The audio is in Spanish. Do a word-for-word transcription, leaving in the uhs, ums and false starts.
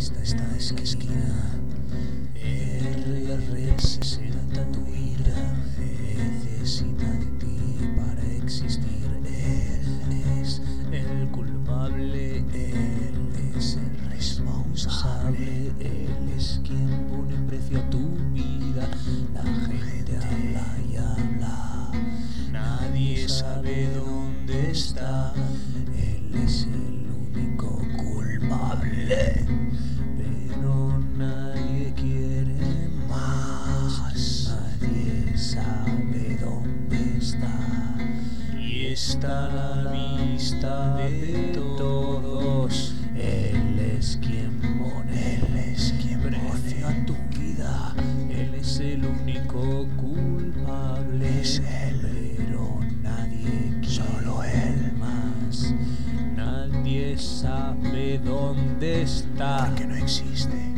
esta, esta es que esquina. R representa tu ira, necesita de ti para existir. Él es el culpable, él es el responsable, él es quien pone precio a tu vida. La gente habla y habla, nadie sabe dónde está. Él es el único culpable, pero nadie quiere más. Nadie sabe dónde está, y está a la vista de todos. Él es quien pone, él es quien precio a tu vida. Él es el único culpable, es él, pero nadie quiere, solo él más. Nadie sabe dónde está, porque no existe.